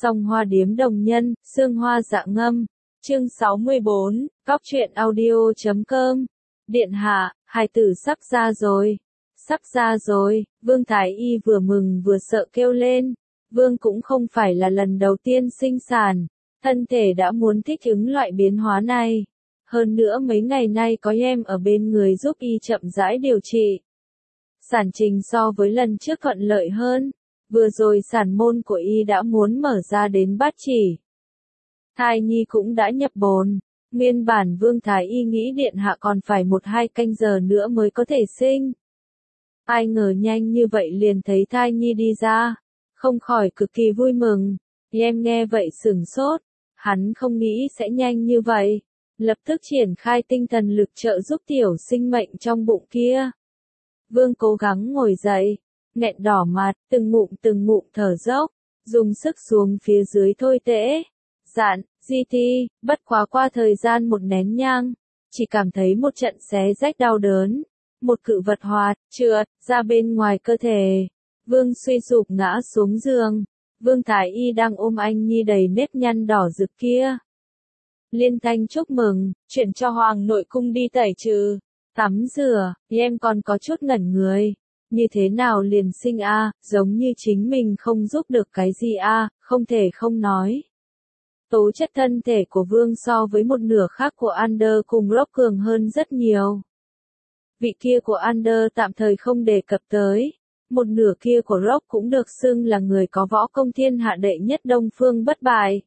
Song Hoa Điếm Đồng Nhân, Sương Hoa Dạ Ngâm. Chương 64, Cóc truyện audio.com. Điện hạ, hài tử sắp ra rồi. Sắp ra rồi, Vương Thái Y vừa mừng vừa sợ kêu lên. Vương cũng không phải là lần đầu tiên sinh sản, thân thể đã muốn thích ứng loại biến hóa này. Hơn nữa mấy ngày nay có em ở bên người giúp y chậm rãi điều trị. Sản trình so với lần trước thuận lợi hơn. Vừa rồi sản môn của y đã muốn mở ra đến bát chỉ. Thai nhi cũng đã nhập bồn. Nguyên bản Vương Thái Y nghĩ điện hạ còn phải 1-2 canh giờ nữa mới có thể sinh. Ai ngờ nhanh như vậy liền thấy thai nhi đi ra. Không khỏi cực kỳ vui mừng. Em nghe vậy sửng sốt. Hắn không nghĩ sẽ nhanh như vậy. Lập tức triển khai tinh thần lực trợ giúp tiểu sinh mệnh trong bụng kia. Vương cố gắng ngồi dậy. Nghẹn đỏ mặt, từng ngụm thở dốc. Dùng sức xuống phía dưới thôi tễ. Dạn, di thi, bất quá qua thời gian một nén nhang. Chỉ cảm thấy một trận xé rách đau đớn. Một cự vật hoạt, trượt, ra bên ngoài cơ thể. Vương suy sụp ngã xuống giường. Vương Thái Y đang ôm anh nhi đầy nếp nhăn đỏ rực kia. Liên thanh chúc mừng, chuyển cho Hoàng nội cung đi tẩy trừ, tắm rửa, em còn có chút ngẩn người. Như thế nào liền sinh a, giống như chính mình không giúp được cái gì a, không thể không nói. Tố chất thân thể của Vương so với một nửa khác của Under cùng Rock cường hơn rất nhiều. Vị kia của Under tạm thời không đề cập tới. Một nửa kia của Rock cũng được xưng là người có võ công thiên hạ đệ nhất Đông Phương bất bại.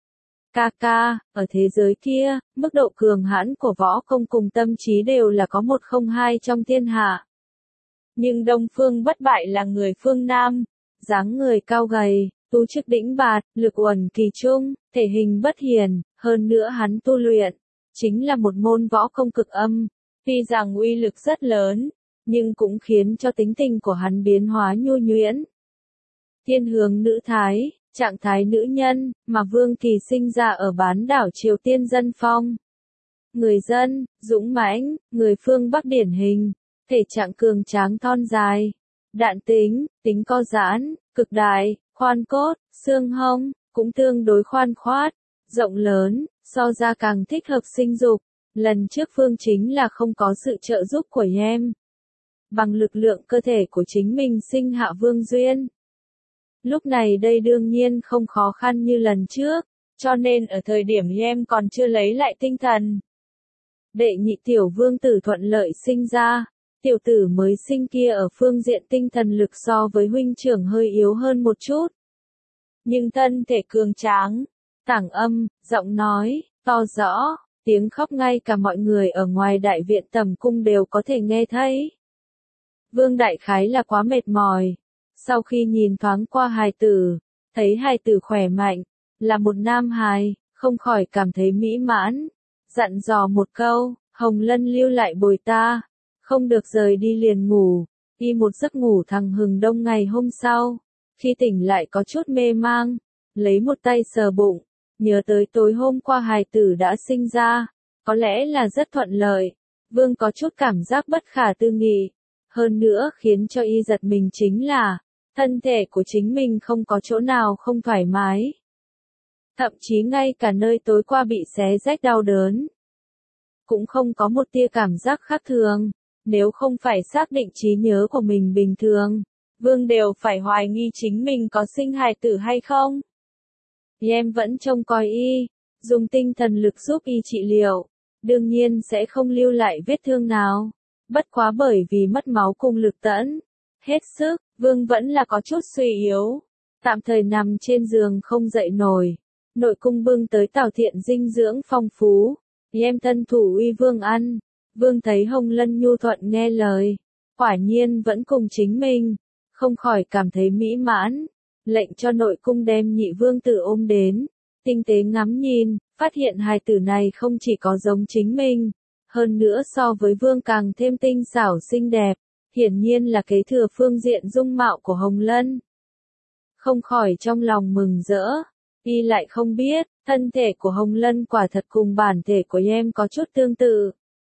Ca, ở thế giới kia, mức độ cường hãn của võ công cùng tâm trí đều là có 1-0-2 trong thiên hạ. Nhưng Đông Phương bất bại là người phương Nam, dáng người cao gầy, tu chức đĩnh bạt, lực uẩn kỳ trung, thể hình bất hiền, hơn nữa hắn tu luyện, chính là một môn võ công cực âm, tuy rằng uy lực rất lớn, nhưng cũng khiến cho tính tình của hắn biến hóa nhu nhuyễn. Thiên hướng nữ thái, trạng thái nữ nhân, mà Vương Kỳ sinh ra ở bán đảo Triều Tiên dân phong. Người dân, dũng mãnh, người phương Bắc điển hình, thể trạng cường tráng thon dài, đạn tính co giãn, cực đại, khoan cốt, xương hông, cũng tương đối khoan khoát, rộng lớn, so ra càng thích hợp sinh dục. Lần trước Phương chính là không có sự trợ giúp của em. Bằng lực lượng cơ thể của chính mình sinh hạ Vương Duyên. Lúc này đây đương nhiên không khó khăn như lần trước, cho nên ở thời điểm em còn chưa lấy lại tinh thần. Đệ nhị tiểu vương tử thuận lợi sinh ra, tiểu tử mới sinh kia ở phương diện tinh thần lực so với huynh trưởng hơi yếu hơn một chút. Nhưng thân thể cường tráng, tảng âm, giọng nói, to rõ, tiếng khóc ngay cả mọi người ở ngoài đại viện tầm cung đều có thể nghe thấy. Vương đại khái là quá mệt mỏi. Sau khi nhìn thoáng qua hài tử, thấy hài tử khỏe mạnh, là một nam hài, không khỏi cảm thấy mỹ mãn. Dặn dò một câu, Hồng Lân lưu lại bồi ta, không được rời đi liền ngủ, đi một giấc ngủ thẳng hừng đông ngày hôm sau. Khi tỉnh lại có chút mê mang, lấy một tay sờ bụng, nhớ tới tối hôm qua hài tử đã sinh ra, có lẽ là rất thuận lợi. Vương có chút cảm giác bất khả tư nghị. Hơn nữa khiến cho y giật mình chính là, thân thể của chính mình không có chỗ nào không thoải mái. Thậm chí ngay cả nơi tối qua bị xé rách đau đớn. Cũng không có một tia cảm giác khác thường. Nếu không phải xác định trí nhớ của mình bình thường, Vương đều phải hoài nghi chính mình có sinh hài tử hay không. Em vẫn trông coi y, dùng tinh thần lực giúp y trị liệu. Đương nhiên sẽ không lưu lại vết thương nào. Bất quá bởi vì mất máu cùng lực tẫn. Hết sức, Vương vẫn là có chút suy yếu. Tạm thời nằm trên giường không dậy nổi. Nội cung bưng tới tảo thiện dinh dưỡng phong phú. Em thân thủ uy Vương ăn. Vương thấy Hồng Lân nhu thuận nghe lời. Quả nhiên vẫn cùng chính mình. Không khỏi cảm thấy mỹ mãn. Lệnh cho nội cung đem nhị vương tử ôm đến. Tinh tế ngắm nhìn, phát hiện hài tử này không chỉ có giống chính mình. Hơn nữa so với Vương càng thêm tinh xảo xinh đẹp. Hiển nhiên là kế thừa phương diện dung mạo của Hồng Lân. Không khỏi trong lòng mừng rỡ. Y lại không biết, thân thể của Hồng Lân quả thật cùng bản thể của em có chút tương tự.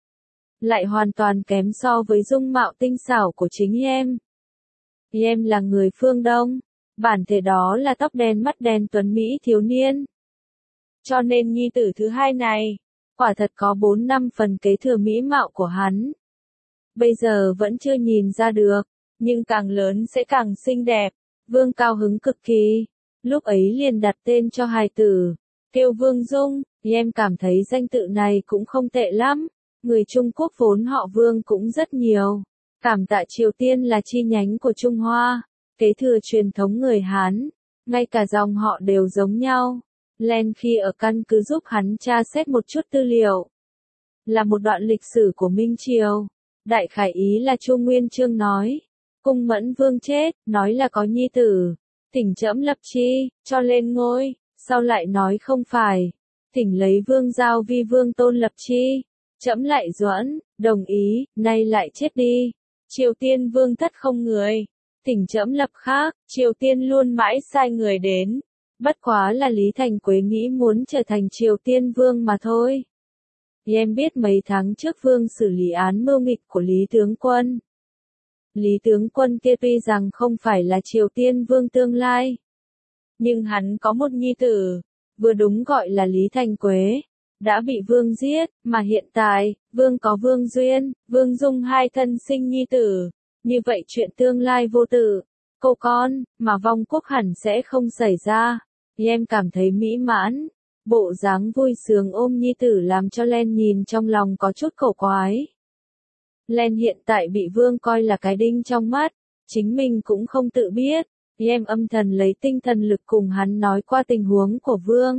Lại hoàn toàn kém so với dung mạo tinh xảo của chính em. Em là người phương Đông, Bản thể đó là tóc đen mắt đen tuấn Mỹ thiếu niên. Cho nên nhi tử thứ hai này, quả thật có 4-5 phần kế thừa mỹ mạo của hắn. Bây giờ vẫn chưa nhìn ra được, nhưng càng lớn sẽ càng xinh đẹp. Vương cao hứng cực kỳ, lúc ấy liền đặt tên cho hài tử, kêu Vương Dung. Em cảm thấy danh tự này cũng không tệ lắm, người Trung Quốc vốn họ Vương cũng rất nhiều. Cảm tạ Triều Tiên là chi nhánh của Trung Hoa, kế thừa truyền thống người Hán, ngay cả dòng họ đều giống nhau. Len khi ở căn cứ giúp hắn tra xét một chút tư liệu. Là một đoạn lịch sử của Minh Triều. Đại khái ý là Chu Nguyên Chương nói, Cung Mẫn Vương chết, nói là có nhi tử, thỉnh trẫm lập chi, cho lên ngôi, sau lại nói không phải, thỉnh lấy Vương Giao vi Vương Tôn lập chi, trẫm lại duẫn, đồng ý, nay lại chết đi. Triều Tiên Vương thất không người, thỉnh trẫm lập khác, Triều Tiên luôn mãi sai người đến. Bất quá là Lý Thành Quế nghĩ muốn trở thành Triều Tiên Vương mà thôi. Em biết mấy tháng trước Vương xử lý án mưu nghịch của Lý Tướng Quân. Lý Tướng Quân kia tuy rằng không phải là Triều Tiên Vương tương lai, nhưng hắn có một nhi tử, vừa đúng gọi là Lý Thành Quế, đã bị Vương giết, mà hiện tại, Vương có Vương Duyên, Vương Dung hai thân sinh nhi tử, như vậy chuyện tương lai vô tử, cô con, mà vong quốc hẳn sẽ không xảy ra. Em cảm thấy mỹ mãn, bộ dáng vui sướng ôm nhi tử làm cho Len nhìn trong lòng có chút cổ quái. Len hiện tại bị Vương coi là cái đinh trong mắt, chính mình cũng không tự biết. Em âm thầm lấy tinh thần lực cùng hắn nói qua tình huống của Vương,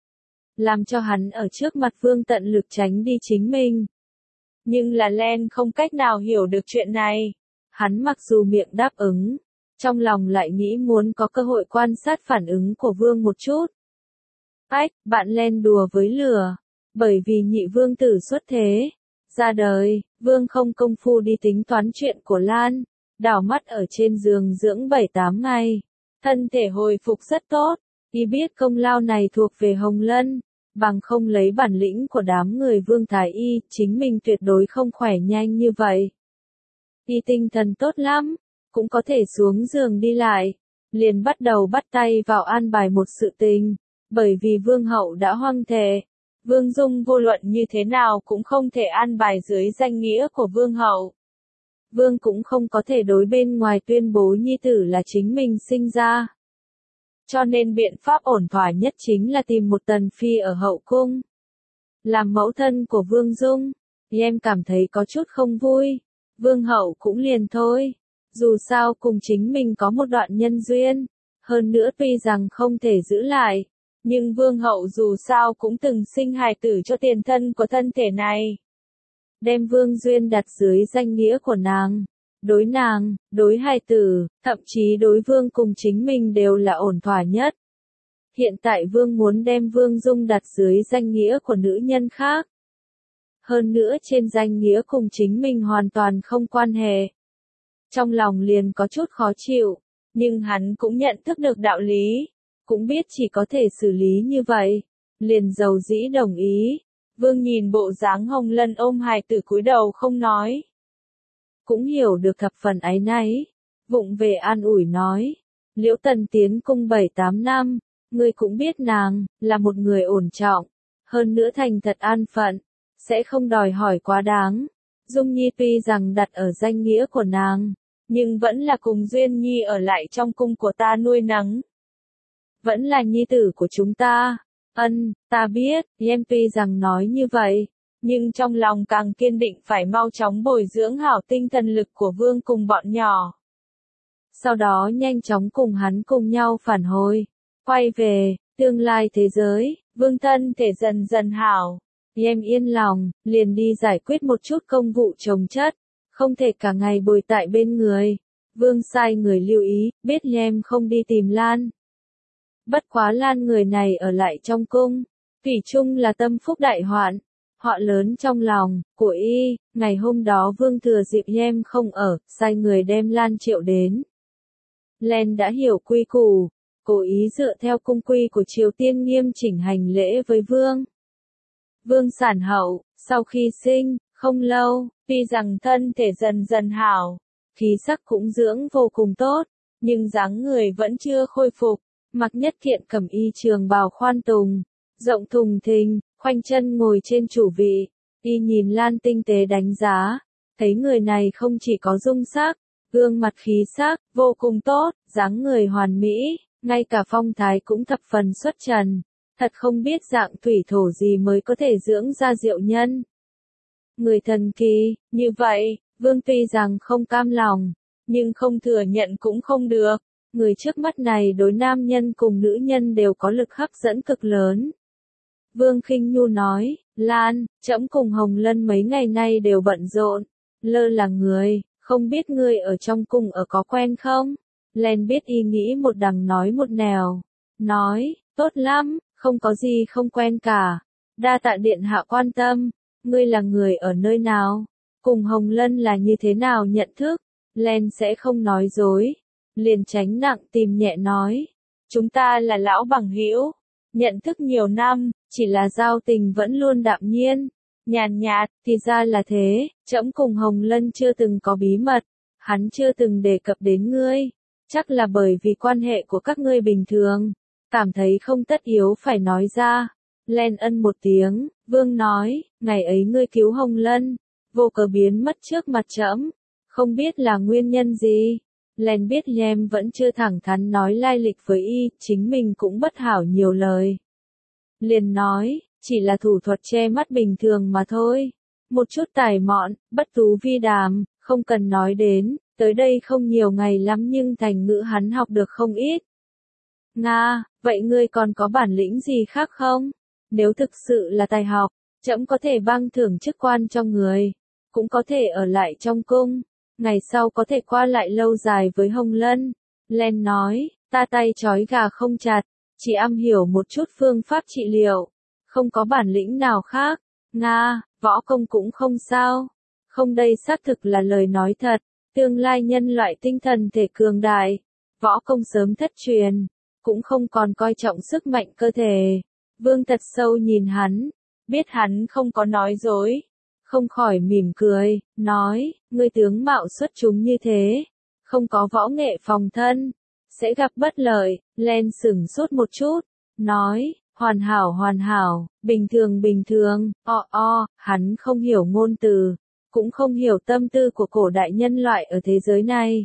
làm cho hắn ở trước mặt Vương tận lực tránh đi chính mình. Nhưng là Len không cách nào hiểu được chuyện này. Hắn mặc dù miệng đáp ứng, trong lòng lại nghĩ muốn có cơ hội quan sát phản ứng của Vương một chút. Ách, bạn Len đùa với lửa, bởi vì nhị Vương tử xuất thế, ra đời, Vương không công phu đi tính toán chuyện của Lan, đảo mắt ở trên giường dưỡng 7-8 ngày, thân thể hồi phục rất tốt, y biết công lao này thuộc về Hồng Lân, bằng không lấy bản lĩnh của đám người Vương Thái Y, chính mình tuyệt đối không khỏe nhanh như vậy. Y tinh thần tốt lắm, cũng có thể xuống giường đi lại, liền bắt đầu bắt tay vào an bài một sự tình, bởi vì Vương hậu đã hoang thệ, Vương Dung vô luận như thế nào cũng không thể an bài dưới danh nghĩa của Vương hậu. Vương cũng không có thể đối bên ngoài tuyên bố nhi tử là chính mình sinh ra. Cho nên biện pháp ổn thỏa nhất chính là tìm một tần phi ở hậu cung, làm mẫu thân của Vương Dung. Em cảm thấy có chút không vui, Vương hậu cũng liền thôi, dù sao cùng chính mình có một đoạn nhân duyên, hơn nữa tuy rằng không thể giữ lại, nhưng Vương hậu dù sao cũng từng sinh hài tử cho tiền thân của thân thể này. Đem Vương Duyên đặt dưới danh nghĩa của nàng, đối hài tử, thậm chí đối Vương cùng chính mình đều là ổn thỏa nhất. Hiện tại Vương muốn đem Vương Dung đặt dưới danh nghĩa của nữ nhân khác. Hơn nữa trên danh nghĩa cùng chính mình hoàn toàn không quan hệ. Trong lòng liền có chút khó chịu, nhưng hắn cũng nhận thức được đạo lý, cũng biết chỉ có thể xử lý như vậy, liền dầu dĩ đồng ý. Vương nhìn bộ dáng Hồng Lân ôm hài tử cúi đầu không nói. Cũng hiểu được thập phần áy náy, vụng về an ủi nói, Liễu Tần tiến cung 7-8 năm, ngươi cũng biết nàng, là một người ổn trọng, hơn nữa thành thật an phận, sẽ không đòi hỏi quá đáng. Dung Nhi tuy rằng đặt ở danh nghĩa của nàng, nhưng vẫn là cùng Duyên Nhi ở lại trong cung của ta nuôi nấng. Vẫn là nhi tử của chúng ta. Ta biết, em tuy rằng nói như vậy, nhưng trong lòng càng kiên định phải mau chóng bồi dưỡng hảo tinh thần lực của Vương cùng bọn nhỏ. Sau đó nhanh chóng cùng hắn cùng nhau phản hồi, quay về, tương lai thế giới, Vương thân thể dần dần hảo. Em yên lòng, liền đi giải quyết một chút công vụ chồng chất, không thể cả ngày bồi tại bên người. Vương sai người lưu ý, biết em không đi tìm Lan. Bất quá Lan người này ở lại trong cung, thủy chung là tâm phúc đại hoạn, họ lớn trong lòng, của y. Ngày hôm đó Vương thừa dịp em không ở, sai người đem Lan triệu đến. Len đã hiểu quy củ, cố ý dựa theo cung quy của Triều Tiên nghiêm chỉnh hành lễ với Vương. Vương sản hậu, sau khi sinh, không lâu, tuy rằng thân thể dần dần hảo, khí sắc cũng dưỡng vô cùng tốt, nhưng dáng người vẫn chưa khôi phục, mặc nhất kiện cẩm y trường bào khoan tùng, rộng thùng thình, khoanh chân ngồi trên chủ vị. Y nhìn Lan tinh tế đánh giá, thấy người này không chỉ có dung sắc, gương mặt khí sắc, vô cùng tốt, dáng người hoàn mỹ, ngay cả phong thái cũng thập phần xuất trần. Thật không biết dạng thủy thổ gì mới có thể dưỡng ra diệu nhân. Người thần kỳ, như vậy, Vương tuy rằng không cam lòng, nhưng không thừa nhận cũng không được. Người trước mắt này đối nam nhân cùng nữ nhân đều có lực hấp dẫn cực lớn. Vương Khinh Nhu nói, Lan, trẫm cùng Hồng Lân mấy ngày nay đều bận rộn, lơ là người, không biết ngươi ở trong cung ở có quen không? Len biết y nghĩ một đằng nói một nẻo, nói, tốt lắm, không có gì không quen cả, đa tạ điện hạ quan tâm, ngươi là người ở nơi nào? Cùng Hồng Lân là như thế nào nhận thức? Len sẽ không nói dối, liền tránh nặng tìm nhẹ nói, chúng ta là lão bằng hữu, nhận thức nhiều năm, chỉ là giao tình vẫn luôn đạm nhiên, nhàn nhạt, thì ra là thế, trẫm cùng Hồng Lân chưa từng có bí mật, hắn chưa từng đề cập đến ngươi, chắc là bởi vì quan hệ của các ngươi bình thường, cảm thấy không tất yếu phải nói ra. Len ân một tiếng, Vương nói, ngày ấy ngươi cứu Hồng Lân, vô cớ biến mất trước mặt trẫm, không biết là nguyên nhân gì. Len biết Lem vẫn chưa thẳng thắn nói lai lịch với y, chính mình cũng bất hảo nhiều lời. Liền nói, chỉ là thủ thuật che mắt bình thường mà thôi. Một chút tài mọn, bất tú vi đàm, không cần nói đến, tới đây không nhiều ngày lắm nhưng thành ngữ hắn học được không ít. Nga, vậy ngươi còn có bản lĩnh gì khác không? Nếu thực sự là tài học, trẫm có thể ban thưởng chức quan cho người, cũng có thể ở lại trong cung, ngày sau có thể qua lại lâu dài với Hồng Lân. Len nói, ta tay trói gà không chặt, chỉ am hiểu một chút phương pháp trị liệu, không có bản lĩnh nào khác. Nga, võ công cũng không sao. Không, đây xác thực là lời nói thật, tương lai nhân loại tinh thần thể cường đại, võ công sớm thất truyền, cũng không còn coi trọng sức mạnh cơ thể. Vương thật sâu nhìn hắn, biết hắn không có nói dối, không khỏi mỉm cười, nói, ngươi tướng mạo xuất chúng như thế, không có võ nghệ phòng thân, sẽ gặp bất lợi. Len sửng sốt một chút, nói, hoàn hảo, bình thường, hắn không hiểu ngôn từ, cũng không hiểu tâm tư của cổ đại nhân loại ở thế giới này.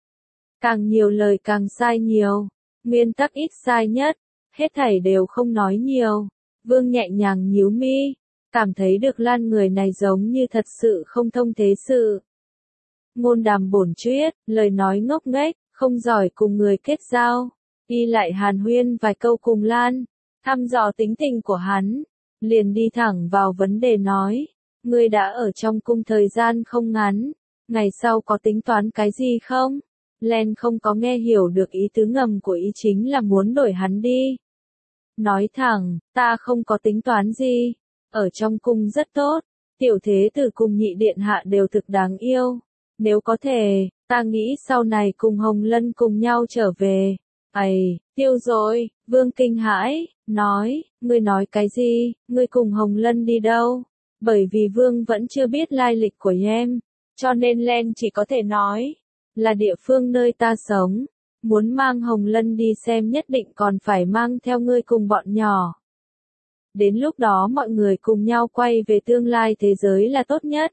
Càng nhiều lời càng sai nhiều, nguyên tắc ít sai nhất, hết thảy đều không nói nhiều. Vương nhẹ nhàng nhíu mi, cảm thấy được Lan người này giống như thật sự không thông thế sự. Ngôn đàm bổn chuyết, lời nói ngốc nghếch, không giỏi cùng người kết giao. Y lại hàn huyên vài câu cùng Lan, thăm dò tính tình của hắn, liền đi thẳng vào vấn đề nói, ngươi đã ở trong cung thời gian không ngắn, ngày sau có tính toán cái gì không? Len không có nghe hiểu được ý tứ ngầm của ý, chính là muốn đổi hắn đi. Nói thẳng, ta không có tính toán gì, ở trong cung rất tốt, tiểu thế tử cùng nhị điện hạ đều thực đáng yêu, nếu có thể, ta nghĩ sau này cùng Hồng Lân cùng nhau trở về. Ây, tiêu rồi, Vương kinh hãi, nói, ngươi nói cái gì, ngươi cùng Hồng Lân đi đâu? Bởi vì Vương vẫn chưa biết lai lịch của em, cho nên Len chỉ có thể nói, là địa phương nơi ta sống, muốn mang Hồng Lân đi xem nhất định còn phải mang theo ngươi cùng bọn nhỏ. Đến lúc đó mọi người cùng nhau quay về tương lai thế giới là tốt nhất.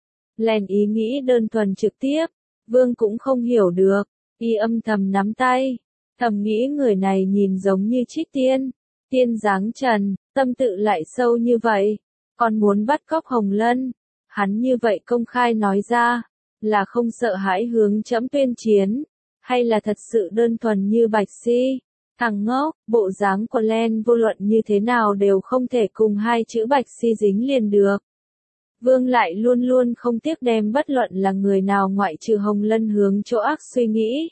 Len ý nghĩ đơn thuần trực tiếp, Vương cũng không hiểu được, y âm thầm nắm tay, thầm nghĩ người này nhìn giống như trích tiên, tiên dáng trần, tâm tự lại sâu như vậy, còn muốn bắt cóc Hồng Lân, hắn như vậy công khai nói ra, là không sợ hãi hướng trẫm tuyên chiến, hay là thật sự đơn thuần như Bạch Si? Thằng ngốc, bộ dáng của Len vô luận như thế nào đều không thể cùng hai chữ Bạch Si dính liền được. Vương lại luôn luôn không tiếc đem bất luận là người nào ngoại trừ Hồng Lân hướng chỗ ác suy nghĩ.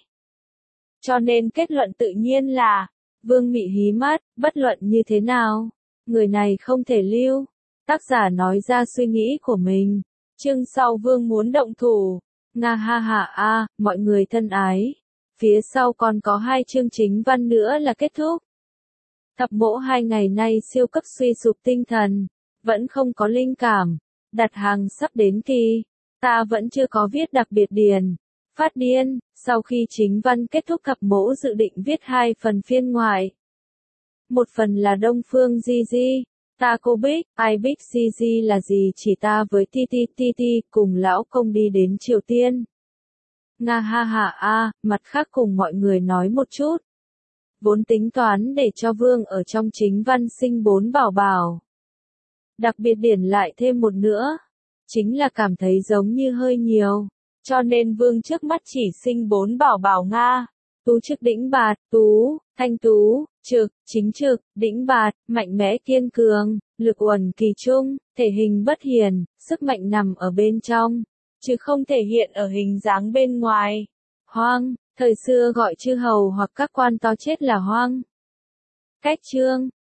Cho nên kết luận tự nhiên là, Vương mị hí mắt, bất luận như thế nào, người này không thể lưu. Tác giả nói ra suy nghĩ của mình. Chương sau Vương muốn động thủ. Nga ha ha a, mọi người thân ái. Phía sau còn có 2 chương chính văn nữa là kết thúc. Thập mỗ 2 ngày nay siêu cấp suy sụp tinh thần, vẫn không có linh cảm, đặt hàng sắp đến kỳ, ta vẫn chưa có viết đặc biệt điền, Phát điên, sau khi chính văn kết thúc cặp mẫu dự định viết 2 phần phiên ngoại. Một phần là Đông Phương Gigi, ta cô Bích, ai Bích Gigi là gì chỉ ta với Titi cùng lão công đi đến Triều Tiên. Nga ha ha a, mặt khác cùng mọi người nói một chút. Vốn tính toán để cho Vương ở trong chính văn sinh 4 bảo bảo. Đặc biệt điển lại thêm một nữa. Chính là cảm thấy giống như hơi nhiều. Cho nên Vương trước mắt chỉ sinh 4 bảo bảo Nga. Tú trực đĩnh bạt, Tú, Thanh Tú, trực, chính trực, đĩnh bạt, mạnh mẽ kiên cường, lực uẩn kỳ trung, thể hình bất hiền, sức mạnh nằm ở bên trong, chứ không thể hiện ở hình dáng bên ngoài. Hoang, thời xưa gọi chư hầu hoặc các quan to chết là hoang. Cách chương